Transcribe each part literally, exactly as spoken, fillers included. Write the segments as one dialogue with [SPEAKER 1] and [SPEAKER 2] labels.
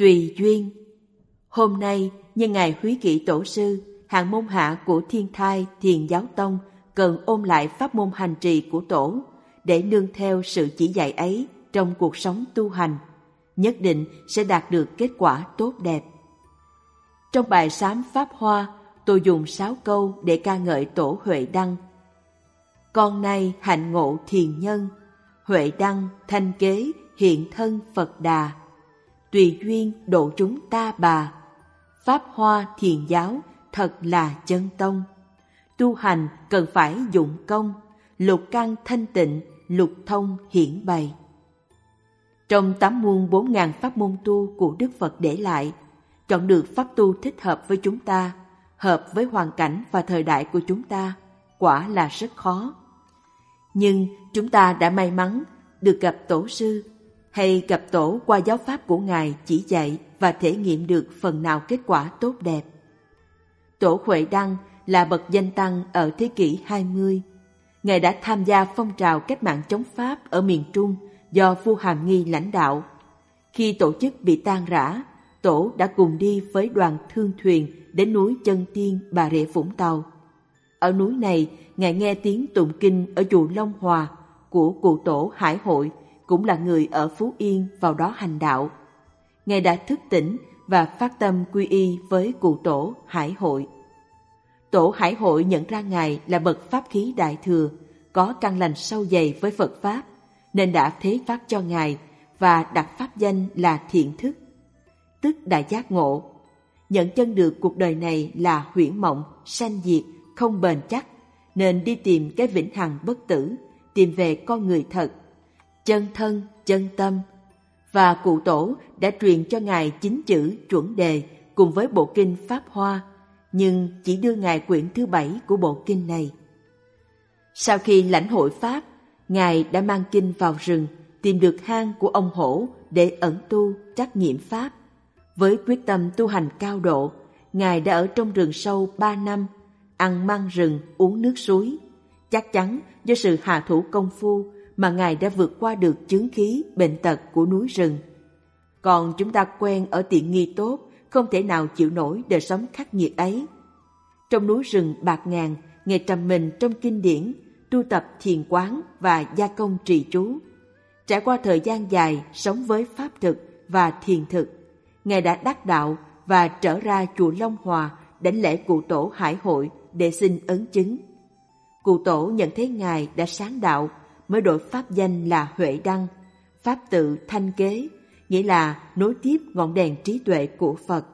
[SPEAKER 1] Tùy duyên. Hôm nay, nhân ngày Húy Kỵ Tổ sư, hạng môn hạ của Thiên Thai Thiền Giáo Tông cần ôn lại pháp môn hành trì của Tổ để nương theo sự chỉ dạy ấy trong cuộc sống tu hành, nhất định sẽ đạt được kết quả tốt đẹp. Trong bài sám Pháp Hoa, tôi dùng sáu câu để ca ngợi Tổ Huệ Đăng. Con nay hạnh ngộ thiền nhân, Huệ Đăng thanh kế hiện thân Phật Đà. Tùy duyên độ chúng ta bà, Pháp Hoa thiền giáo thật là chân tông. Tu hành cần phải dụng công, lục căn thanh tịnh, lục thông hiển bày. Trong tám muôn bốn ngàn pháp môn tu của Đức Phật để lại, chọn được pháp tu thích hợp với chúng ta, hợp với hoàn cảnh và thời đại của chúng ta, quả là rất khó. Nhưng chúng ta đã may mắn được gặp Tổ sư, hay gặp Tổ qua giáo pháp của Ngài chỉ dạy và thể nghiệm được phần nào kết quả tốt đẹp. Tổ Huệ Đăng là bậc danh tăng ở thế kỷ hai mươi. Ngài đã tham gia phong trào cách mạng chống Pháp ở miền Trung do vua Hàm Nghi lãnh đạo. Khi tổ chức bị tan rã, Tổ đã cùng đi với đoàn thương thuyền đến núi Chân Tiên, Bà Rịa Vũng Tàu. Ở núi này, Ngài nghe tiếng tụng kinh ở chùa Long Hòa của cụ Tổ Hải Hội, cũng là người ở Phú Yên vào đó hành đạo. Ngài đã thức tỉnh và phát tâm quy y với cụ Tổ Hải Hội. Tổ Hải Hội nhận ra Ngài là bậc pháp khí đại thừa, có căn lành sâu dày với Phật Pháp, nên đã thế phát cho Ngài và đặt pháp danh là Thiện Thức, tức đại giác ngộ. Nhận chân được cuộc đời này là huyễn mộng, sanh diệt, không bền chắc, nên đi tìm cái vĩnh hằng bất tử, tìm về con người thật, chân thân, chân tâm. Và cụ Tổ đã truyền cho Ngài chín chữ chuẩn đề cùng với bộ kinh Pháp Hoa, nhưng chỉ đưa Ngài quyển thứ bảy của bộ kinh này. Sau khi lãnh hội Pháp, Ngài đã mang kinh vào rừng, tìm được hang của ông Hổ để ẩn tu trắc nghiệm Pháp. Với quyết tâm tu hành cao độ, Ngài đã ở trong rừng sâu ba năm, ăn măng rừng, uống nước suối. Chắc chắn do sự hạ thủ công phu mà Ngài đã vượt qua được chướng khí, bệnh tật của núi rừng. Còn chúng ta quen ở tiện nghi tốt, không thể nào chịu nổi đời sống khắc nghiệt ấy. Trong núi rừng bạt ngàn, Ngài trầm mình trong kinh điển, tu tập thiền quán và gia công trì chú. Trải qua thời gian dài sống với pháp thực và thiền thực, Ngài đã đắc đạo và trở ra chùa Long Hòa đảnh lễ cụ Tổ Hải Hội để xin ấn chứng. Cụ Tổ nhận thấy Ngài đã sáng đạo, mới đổi pháp danh là Huệ Đăng, pháp tự thanh kế, nghĩa là nối tiếp ngọn đèn trí tuệ của Phật.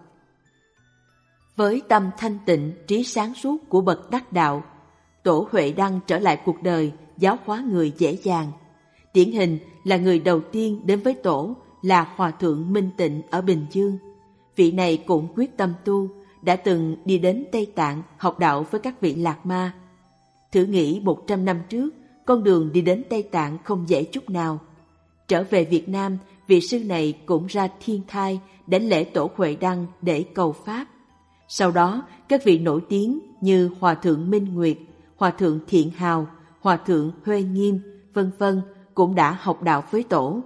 [SPEAKER 1] Với tâm thanh tịnh, trí sáng suốt của bậc đắc đạo, Tổ Huệ Đăng trở lại cuộc đời, giáo hóa người dễ dàng. Điển hình là người đầu tiên đến với Tổ là Hòa Thượng Minh Tịnh ở Bình Dương. Vị này cũng quyết tâm tu, đã từng đi đến Tây Tạng học đạo với các vị Lạc Ma. Thử nghĩ một trăm năm trước, con đường đi đến Tây Tạng không dễ chút nào. Trở về Việt Nam, vị sư này cũng ra Thiên Thai đến lễ Tổ Huệ Đăng để cầu Pháp. Sau đó, các vị nổi tiếng như Hòa Thượng Minh Nguyệt, Hòa Thượng Thiện Hào, Hòa Thượng Huê Nghiêm, vân vân cũng đã học đạo với Tổ.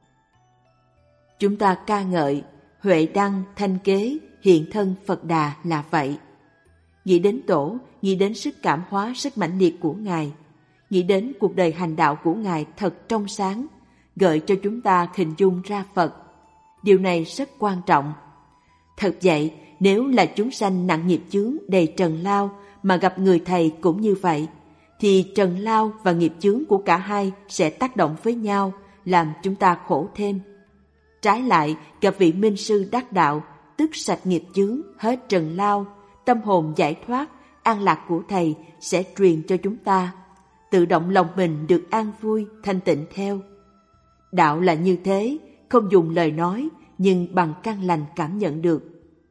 [SPEAKER 1] Chúng ta ca ngợi Huệ Đăng thanh kế hiện thân Phật Đà là vậy. Nghĩ đến Tổ, nghĩ đến sức cảm hóa rất mãnh liệt của Ngài, nghĩ đến cuộc đời hành đạo của Ngài thật trong sáng, gợi cho chúng ta hình dung ra Phật. Điều này rất quan trọng. Thật vậy, nếu là chúng sanh nặng nghiệp chướng đầy trần lao mà gặp người thầy cũng như vậy, thì trần lao và nghiệp chướng của cả hai sẽ tác động với nhau, làm chúng ta khổ thêm. Trái lại, gặp vị minh sư đắc đạo, tức sạch nghiệp chướng, hết trần lao, tâm hồn giải thoát, an lạc của thầy sẽ truyền cho chúng ta. Tự động lòng mình được an vui, thanh tịnh theo. Đạo là như thế, không dùng lời nói, nhưng bằng căn lành cảm nhận được.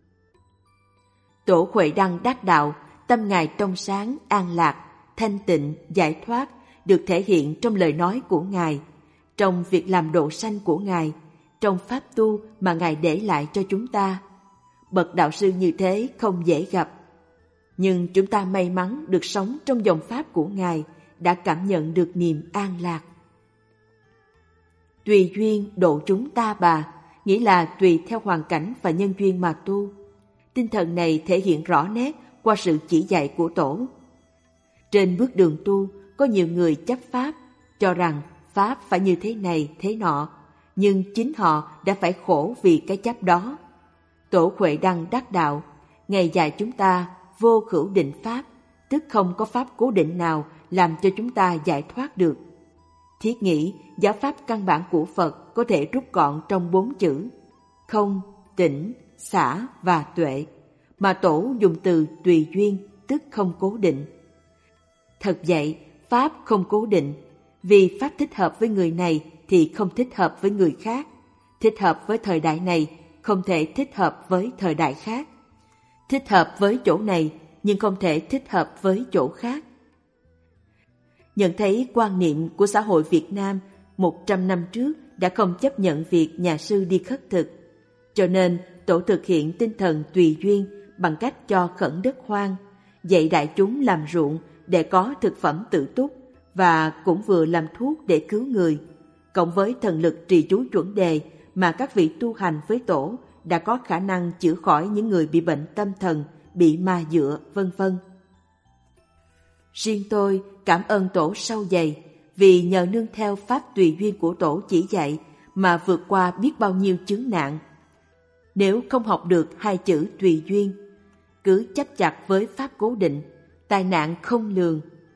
[SPEAKER 1] Tổ Huệ Đăng đắc đạo, tâm Ngài trong sáng, an lạc, thanh tịnh, giải thoát, được thể hiện trong lời nói của Ngài, trong việc làm độ sanh của Ngài, trong pháp tu mà Ngài để lại cho chúng ta. Bậc đạo sư như thế không dễ gặp. Nhưng chúng ta may mắn được sống trong dòng pháp của Ngài, đã cảm nhận được niềm an lạc. Tùy duyên độ chúng ta bà, nghĩa là tùy theo hoàn cảnh và nhân duyên mà tu. Tinh thần này thể hiện rõ nét qua sự chỉ dạy của Tổ. Trên bước đường tu, có nhiều người chấp Pháp, cho rằng Pháp phải như thế này, thế nọ, nhưng chính họ đã phải khổ vì cái chấp đó. Tổ Huệ Đăng đắc đạo, Ngài dạy chúng ta vô khửu định Pháp, tức không có Pháp cố định nào làm cho chúng ta giải thoát được. Thiết nghĩ giáo Pháp căn bản của Phật có thể rút gọn trong bốn chữ không, tĩnh, xả và tuệ, mà Tổ dùng từ tùy duyên, tức không cố định. Thật vậy, Pháp không cố định, vì Pháp thích hợp với người này thì không thích hợp với người khác, thích hợp với thời đại này không thể thích hợp với thời đại khác, thích hợp với chỗ này nhưng không thể thích hợp với chỗ khác. Nhận thấy quan niệm của xã hội Việt Nam một trăm năm trước đã không chấp nhận việc nhà sư đi khất thực, cho nên Tổ thực hiện tinh thần tùy duyên bằng cách cho khẩn đất hoang, dạy đại chúng làm ruộng để có thực phẩm tự túc và cũng vừa làm thuốc để cứu người, cộng với thần lực trì chú chuẩn đề mà các vị tu hành với Tổ đã có khả năng chữa khỏi những người bị bệnh tâm thần, bị ma dựa, vân vân. Riêng tôi cảm ơn Tổ sâu dày vì nhờ nương theo Pháp tùy duyên của Tổ chỉ dạy mà vượt qua biết bao nhiêu chướng nạn. Nếu không học được hai chữ tùy duyên, cứ chấp chặt với Pháp cố định, tai nạn không lường.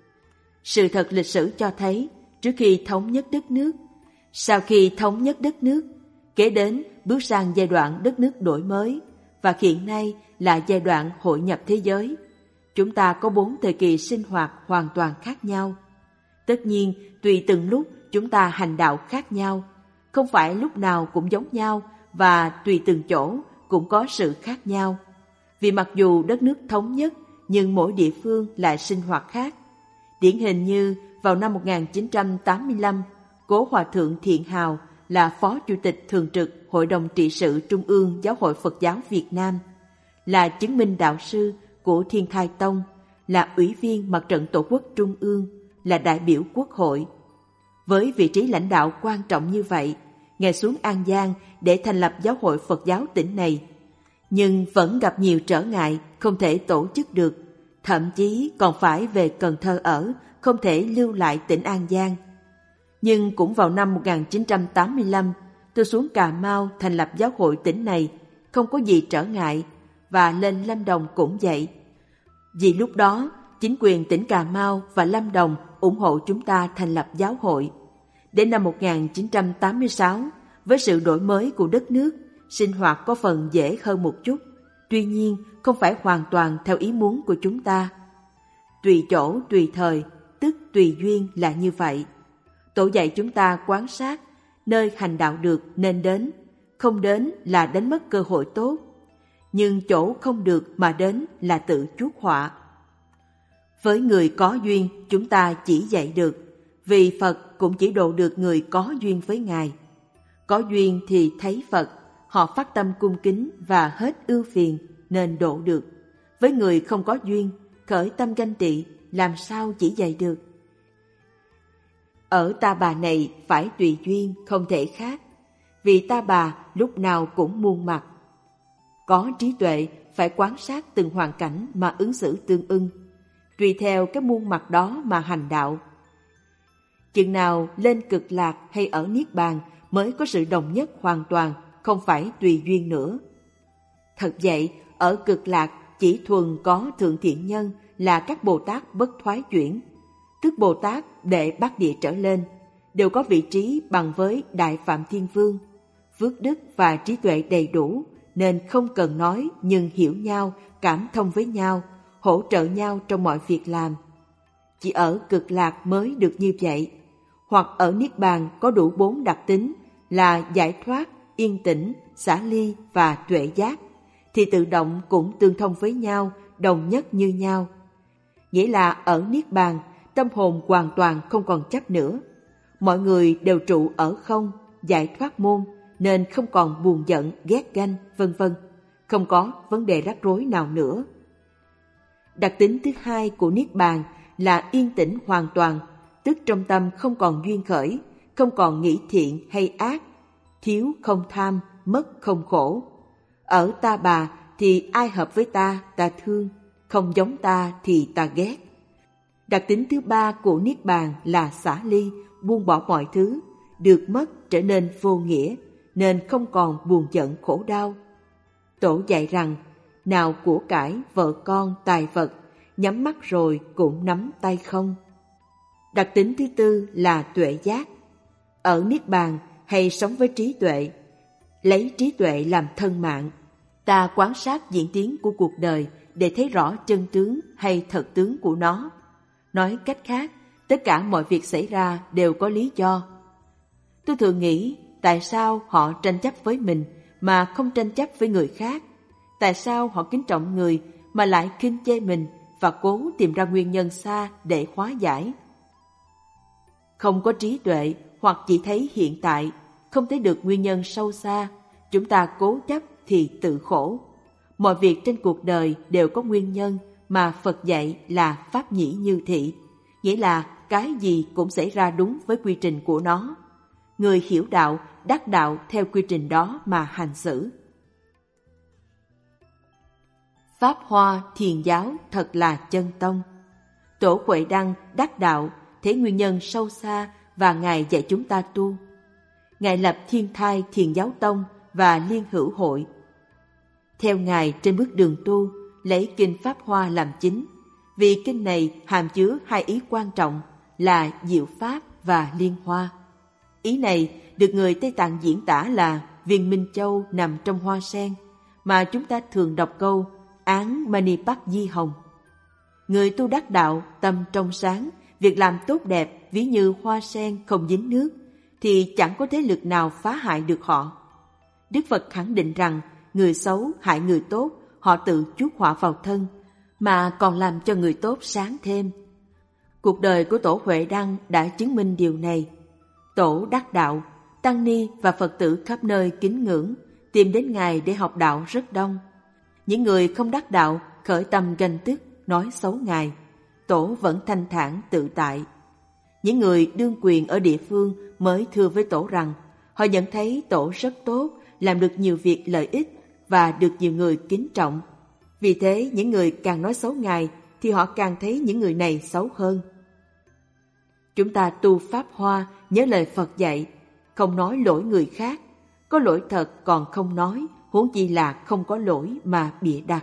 [SPEAKER 1] Sự thật lịch sử cho thấy, trước khi thống nhất đất nước, sau khi thống nhất đất nước, kế đến bước sang giai đoạn đất nước đổi mới, và hiện nay là giai đoạn hội nhập thế giới. Chúng ta có bốn thời kỳ sinh hoạt hoàn toàn khác nhau. Tất nhiên, tùy từng lúc chúng ta hành đạo khác nhau, không phải lúc nào cũng giống nhau và tùy từng chỗ cũng có sự khác nhau. Vì mặc dù đất nước thống nhất, nhưng mỗi địa phương lại sinh hoạt khác. Điển hình như vào năm một nghìn chín trăm tám mươi lăm, Cố Hòa Thượng Thiện Hào là Phó Chủ tịch Thường trực Hội đồng Trị sự Trung ương Giáo hội Phật giáo Việt Nam, là chứng minh đạo sư của Thiên Thai Tông, là Ủy viên Mặt trận Tổ quốc Trung ương, là đại biểu Quốc hội. Với vị trí lãnh đạo quan trọng như vậy, Ngài xuống An Giang để thành lập Giáo hội Phật giáo tỉnh này, nhưng vẫn gặp nhiều trở ngại, không thể tổ chức được, thậm chí còn phải về Cần Thơ ở, không thể lưu lại tỉnh An Giang. Nhưng cũng vào năm một nghìn chín trăm tám mươi lăm, tôi xuống Cà Mau thành lập giáo hội tỉnh này, không có gì trở ngại, và lên Lâm Đồng cũng vậy. Vì lúc đó, chính quyền tỉnh Cà Mau và Lâm Đồng ủng hộ chúng ta thành lập giáo hội. Đến năm một nghìn chín trăm tám mươi sáu, với sự đổi mới của đất nước, sinh hoạt có phần dễ hơn một chút, tuy nhiên không phải hoàn toàn theo ý muốn của chúng ta. Tùy chỗ, tùy thời, tức tùy duyên là như vậy. Tổ dạy chúng ta quan sát, nơi hành đạo được nên đến, không đến là đánh mất cơ hội tốt. Nhưng chỗ không được mà đến là tự chuốc họa. Với người có duyên chúng ta chỉ dạy được, vì Phật cũng chỉ độ được người có duyên với Ngài. Có duyên thì thấy Phật, họ phát tâm cung kính và hết ưu phiền nên độ được. Với người không có duyên, khởi tâm ganh tị, làm sao chỉ dạy được. Ở Ta Bà này phải tùy duyên, không thể khác, vì Ta Bà lúc nào cũng muôn mặt. Có trí tuệ phải quan sát từng hoàn cảnh mà ứng xử tương ưng, tùy theo cái muôn mặt đó mà hành đạo. Chừng nào lên cực lạc hay ở Niết Bàn mới có sự đồng nhất hoàn toàn, không phải tùy duyên nữa. Thật vậy, ở cực lạc chỉ thuần có thượng thiện nhân là các Bồ Tát bất thoái chuyển, tức Bồ Tát đệ bát địa trở lên, đều có vị trí bằng với Đại Phạm Thiên Vương, phước đức và trí tuệ đầy đủ, nên không cần nói nhưng hiểu nhau, cảm thông với nhau, hỗ trợ nhau trong mọi việc làm. Chỉ ở cực lạc mới được như vậy, hoặc ở Niết Bàn có đủ bốn đặc tính là giải thoát, yên tĩnh, xả ly và tuệ giác, thì tự động cũng tương thông với nhau, đồng nhất như nhau. Nghĩa là ở Niết Bàn, tâm hồn hoàn toàn không còn chấp nữa. Mọi người đều trụ ở không, giải thoát môn, nên không còn buồn giận, ghét ganh, vân vân, không có vấn đề rắc rối nào nữa. Đặc tính thứ hai của Niết Bàn là yên tĩnh hoàn toàn, tức trong tâm không còn duyên khởi, không còn nghĩ thiện hay ác, thiếu không tham, mất không khổ. Ở ta bà thì ai hợp với ta, ta thương, không giống ta thì ta ghét. Đặc tính thứ ba của Niết Bàn là xả ly, buông bỏ mọi thứ, được mất trở nên vô nghĩa, nên không còn buồn giận khổ đau. Tổ dạy rằng, nào của cải, vợ con, tài vật, nhắm mắt rồi cũng nắm tay không. Đặc tính thứ tư là tuệ giác. Ở Niết Bàn hay sống với trí tuệ, lấy trí tuệ làm thân mạng. Ta quan sát diễn tiến của cuộc đời để thấy rõ chân tướng hay thật tướng của nó. Nói cách khác, tất cả mọi việc xảy ra đều có lý do. Tôi thường nghĩ, tại sao họ tranh chấp với mình mà không tranh chấp với người khác? Tại sao họ kính trọng người mà lại khinh chê mình và cố tìm ra nguyên nhân xa để hóa giải? Không có trí tuệ hoặc chỉ thấy hiện tại, không thấy được nguyên nhân sâu xa, chúng ta cố chấp thì tự khổ. Mọi việc trên cuộc đời đều có nguyên nhân mà Phật dạy là pháp nhĩ như thị, nghĩa là cái gì cũng xảy ra đúng với quy trình của nó. Người hiểu đạo, đắc đạo theo quy trình đó mà hành xử. Pháp Hoa Thiền giáo thật là chân tông. Tổ Huệ Đăng đắc đạo thấy nguyên nhân sâu xa và Ngài dạy chúng ta tu. Ngài lập Thiên Thai Thiền giáo tông và Liên hữu hội. Theo Ngài trên bước đường tu, lấy kinh Pháp Hoa làm chính, vì kinh này hàm chứa hai ý quan trọng là diệu pháp và liên hoa. Ý này được người Tây Tạng diễn tả là viên minh châu nằm trong hoa sen, mà chúng ta thường đọc câu án mani bắc di hồng. Người tu đắc đạo, tâm trong sáng, việc làm tốt đẹp ví như hoa sen không dính nước, thì chẳng có thế lực nào phá hại được họ. Đức Phật khẳng định rằng người xấu hại người tốt, họ tự chuốc họa vào thân, mà còn làm cho người tốt sáng thêm. Cuộc đời của Tổ Huệ Đăng đã chứng minh điều này. Tổ đắc đạo, tăng ni và Phật tử khắp nơi kính ngưỡng, tìm đến Ngài để học đạo rất đông. Những người không đắc đạo khởi tâm ganh tức, nói xấu Ngài, Tổ vẫn thanh thản tự tại. Những người đương quyền ở địa phương mới thưa với Tổ rằng họ nhận thấy Tổ rất tốt, làm được nhiều việc lợi ích và được nhiều người kính trọng. Vì thế những người càng nói xấu Ngài thì họ càng thấy những người này xấu hơn. Chúng ta tu Pháp Hoa nhớ lời Phật dạy, không nói lỗi người khác, có lỗi thật còn không nói, huống chi là không có lỗi mà bịa đặt.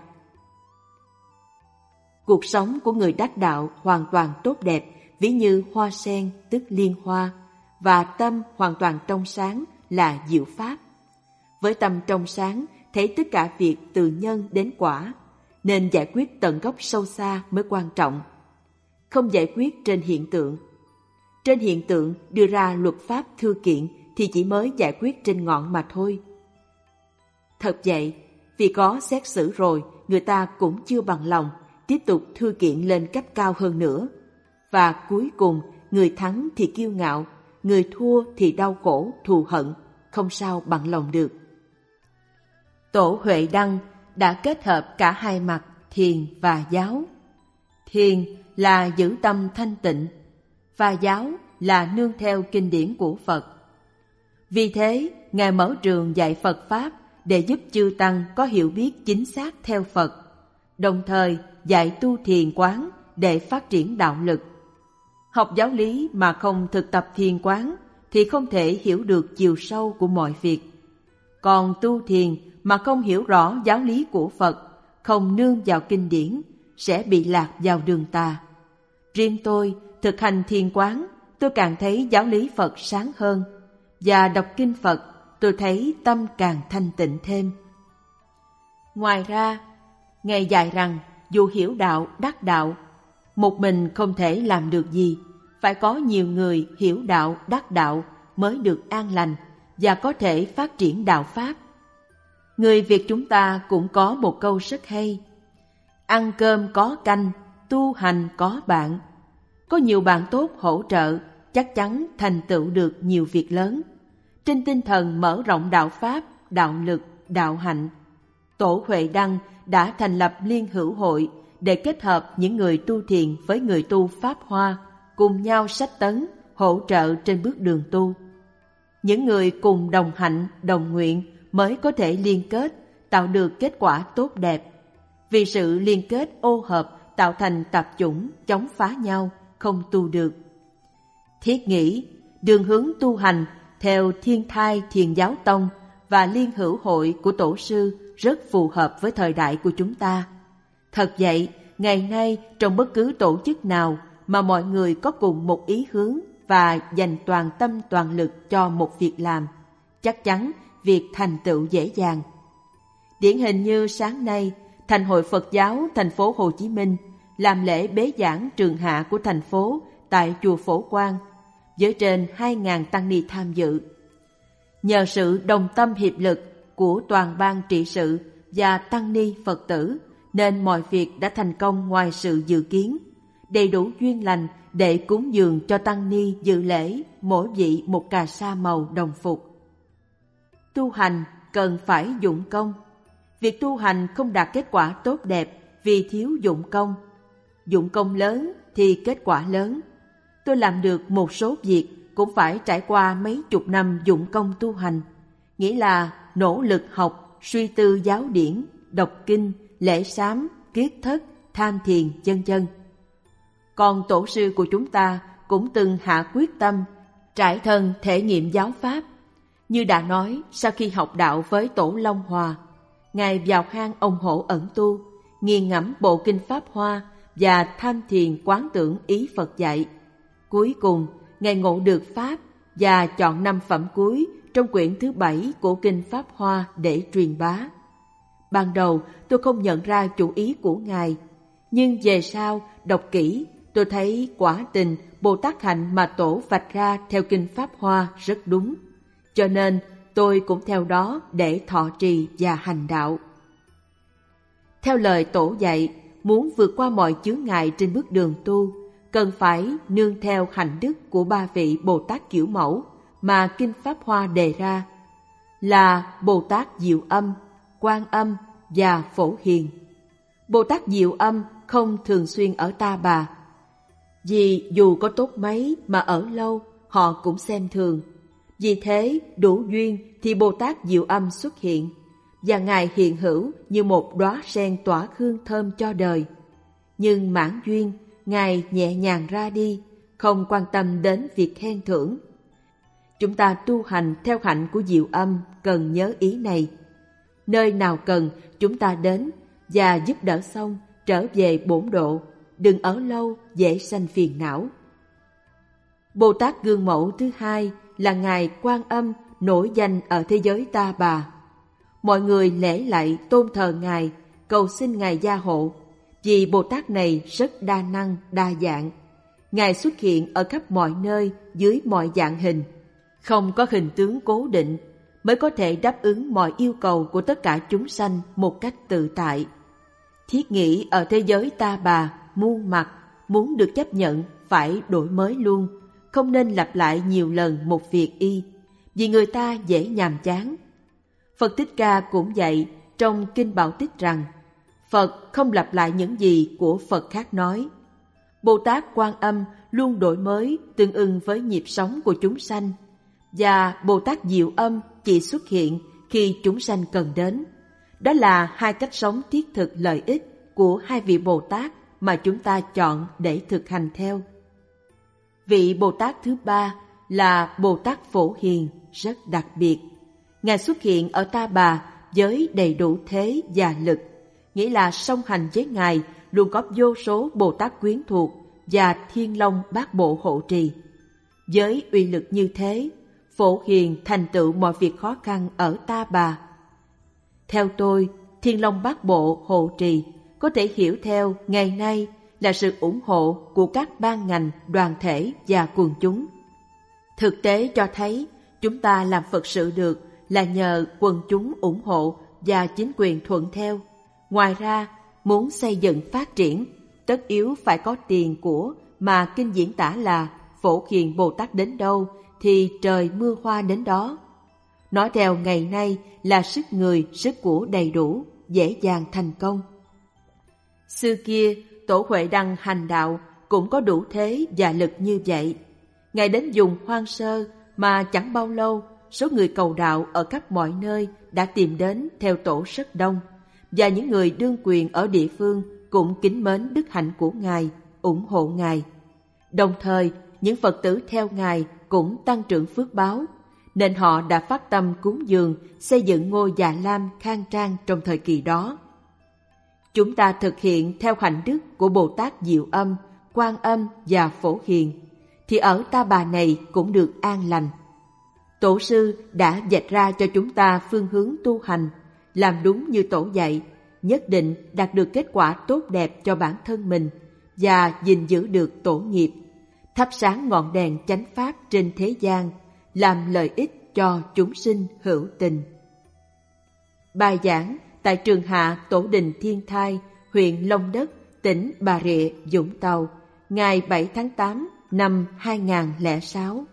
[SPEAKER 1] Cuộc sống của người đắc đạo hoàn toàn tốt đẹp, ví như hoa sen tức liên hoa, và tâm hoàn toàn trong sáng là diệu pháp. Với tâm trong sáng, thấy tất cả việc từ nhân đến quả, nên giải quyết tận gốc sâu xa mới quan trọng. Không giải quyết trên hiện tượng. Trên hiện tượng đưa ra luật pháp thư kiện thì chỉ mới giải quyết trên ngọn mà thôi. Thật vậy, vì có xét xử rồi, người ta cũng chưa bằng lòng, tiếp tục thư kiện lên cấp cao hơn nữa. Và cuối cùng, người thắng thì kiêu ngạo, người thua thì đau khổ, thù hận, không sao bằng lòng được. Tổ Huệ Đăng đã kết hợp cả hai mặt thiền và giáo. Thiền là giữ tâm thanh tịnh, và giáo là nương theo kinh điển của Phật. Vì thế, Ngài mở trường dạy Phật Pháp để giúp chư Tăng có hiểu biết chính xác theo Phật, đồng thời dạy tu thiền quán để phát triển đạo lực. Học giáo lý mà không thực tập thiền quán thì không thể hiểu được chiều sâu của mọi việc. Còn tu thiền mà không hiểu rõ giáo lý của Phật, không nương vào kinh điển, sẽ bị lạc vào đường tà. Riêng tôi, thực hành thiền quán, tôi càng thấy giáo lý Phật sáng hơn, và đọc kinh Phật, tôi thấy tâm càng thanh tịnh thêm. Ngoài ra, Ngài dạy rằng dù hiểu đạo, đắc đạo, một mình không thể làm được gì, phải có nhiều người hiểu đạo, đắc đạo mới được an lành và có thể phát triển đạo Pháp. Người Việt chúng ta cũng có một câu rất hay: ăn cơm có canh, tu hành có bạn. Có nhiều bạn tốt hỗ trợ, chắc chắn thành tựu được nhiều việc lớn. Trên tinh thần mở rộng đạo Pháp, đạo lực, đạo hạnh, Tổ Huệ Đăng đã thành lập Liên hữu hội để kết hợp những người tu thiền với người tu Pháp Hoa, cùng nhau sách tấn, hỗ trợ trên bước đường tu. Những người cùng đồng hạnh, đồng nguyện, mới có thể liên kết, tạo được kết quả tốt đẹp. Vì sự liên kết ô hợp tạo thành tạp chủng chống phá nhau, không tu được. Thiết nghĩ, đường hướng tu hành theo Thiên Thai Thiền Giáo Tông và Liên Hữu Hội của Tổ sư rất phù hợp với thời đại của chúng ta. Thật vậy, ngày nay trong bất cứ tổ chức nào mà mọi người có cùng một ý hướng và dành toàn tâm toàn lực cho một việc làm, chắc chắn việc thành tựu dễ dàng. Điển hình như sáng nay, Thành hội Phật giáo thành phố Hồ Chí Minh làm lễ bế giảng trường hạ của thành phố tại chùa Phổ Quang với trên hai nghìn tăng ni tham dự. Nhờ sự đồng tâm hiệp lực của toàn ban trị sự và tăng ni Phật tử nên mọi việc đã thành công ngoài sự dự kiến, đầy đủ duyên lành để cúng dường cho tăng ni dự lễ mỗi vị một cà sa màu đồng phục. Tu hành cần phải dụng công. Việc tu hành không đạt kết quả tốt đẹp vì thiếu dụng công. Dụng công lớn thì kết quả lớn. Tôi làm được một số việc cũng phải trải qua mấy chục năm dụng công tu hành, nghĩa là nỗ lực học, suy tư giáo điển, đọc kinh, lễ sám, kiết thất, tham thiền, vân vân. Còn tổ sư của chúng ta cũng từng hạ quyết tâm, trải thân thể nghiệm giáo pháp. Như đã nói, sau khi học đạo với Tổ Long Hòa, Ngài vào hang ông Hổ ẩn tu, nghiền ngẫm bộ kinh Pháp Hoa và tham thiền quán tưởng ý Phật dạy. Cuối cùng, Ngài ngộ được Pháp và chọn năm phẩm cuối trong quyển thứ bảy của kinh Pháp Hoa để truyền bá. Ban đầu tôi không nhận ra chủ ý của Ngài, nhưng về sau đọc kỹ tôi thấy quả tình Bồ Tát hạnh mà Tổ vạch ra theo kinh Pháp Hoa rất đúng, cho nên tôi cũng theo đó để thọ trì và hành đạo. Theo lời Tổ dạy, muốn vượt qua mọi chướng ngại trên bước đường tu, cần phải nương theo hạnh đức của ba vị Bồ Tát kiểu mẫu mà kinh Pháp Hoa đề ra, là Bồ Tát Diệu Âm, Quan Âm và Phổ Hiền. Bồ Tát Diệu Âm không thường xuyên ở Ta Bà, vì dù có tốt mấy mà ở lâu họ cũng xem thường. Vì thế đủ duyên thì Bồ Tát Diệu Âm xuất hiện, và Ngài hiện hữu như một đóa sen tỏa hương thơm cho đời. Nhưng mãn duyên, Ngài nhẹ nhàng ra đi, không quan tâm đến việc khen thưởng. Chúng ta tu hành theo hạnh của Diệu Âm cần nhớ ý này. Nơi nào cần chúng ta đến và giúp đỡ xong trở về bổn độ, đừng ở lâu dễ sanh phiền não. Bồ Tát gương mẫu thứ hai là Ngài Quan Âm nổi danh ở thế giới Ta Bà. Mọi người lễ lạy tôn thờ Ngài, cầu xin Ngài gia hộ, vì Bồ Tát này rất đa năng, đa dạng. Ngài xuất hiện ở khắp mọi nơi dưới mọi dạng hình, không có hình tướng cố định, mới có thể đáp ứng mọi yêu cầu của tất cả chúng sanh một cách tự tại. Thiết nghĩ ở thế giới Ta Bà, muôn mặt, muốn được chấp nhận phải đổi mới luôn, không nên lặp lại nhiều lần một việc y, vì người ta dễ nhàm chán. Phật Thích Ca cũng dạy trong Kinh Bảo Tích rằng, Phật không lặp lại những gì của Phật khác nói. Bồ Tát Quan Âm luôn đổi mới tương ưng với nhịp sống của chúng sanh, và Bồ Tát Diệu Âm chỉ xuất hiện khi chúng sanh cần đến. Đó là hai cách sống thiết thực lợi ích của hai vị Bồ Tát mà chúng ta chọn để thực hành theo. Vị Bồ Tát thứ ba là Bồ Tát Phổ Hiền, rất đặc biệt. Ngài xuất hiện ở Ta Bà với đầy đủ thế và lực, nghĩa là song hành với Ngài luôn có vô số Bồ Tát quyến thuộc và Thiên Long Bát Bộ hộ trì. Với uy lực như thế, Phổ Hiền thành tựu mọi việc khó khăn ở Ta Bà. Theo tôi, Thiên Long Bát Bộ hộ trì có thể hiểu theo ngày nay là sự ủng hộ của các ban ngành, đoàn thể và quần chúng. Thực tế cho thấy chúng ta làm Phật sự được là nhờ quần chúng ủng hộ và chính quyền thuận theo. Ngoài ra, muốn xây dựng phát triển, tất yếu phải có tiền của mà kinh diễn tả là Phổ Hiền Bồ Tát đến đâu thì trời mưa hoa đến đó. Nói theo ngày nay là sức người, sức của đầy đủ, dễ dàng thành công. Xưa kia, Tổ Huệ Đăng hành đạo cũng có đủ thế và lực như vậy. Ngài đến vùng hoang sơ mà chẳng bao lâu, số người cầu đạo ở khắp mọi nơi đã tìm đến theo tổ rất đông, và những người đương quyền ở địa phương cũng kính mến đức hạnh của Ngài, ủng hộ Ngài. Đồng thời, những Phật tử theo Ngài cũng tăng trưởng phước báo, nên họ đã phát tâm cúng dường xây dựng ngôi Già Lam khang trang trong thời kỳ đó. Chúng ta thực hiện theo hạnh đức của Bồ Tát Diệu Âm, Quan Âm và Phổ Hiền, thì ở Ta Bà này cũng được an lành. Tổ sư đã vạch ra cho chúng ta phương hướng tu hành, làm đúng như Tổ dạy, nhất định đạt được kết quả tốt đẹp cho bản thân mình và gìn giữ được tổ nghiệp, thắp sáng ngọn đèn chánh pháp trên thế gian, làm lợi ích cho chúng sinh hữu tình. Bài giảng tại trường Hạ Tổ đình Thiên Thai, huyện Long Đất, tỉnh Bà Rịa, Vũng Tàu, ngày bảy tháng tám năm hai nghìn không trăm lẻ sáu.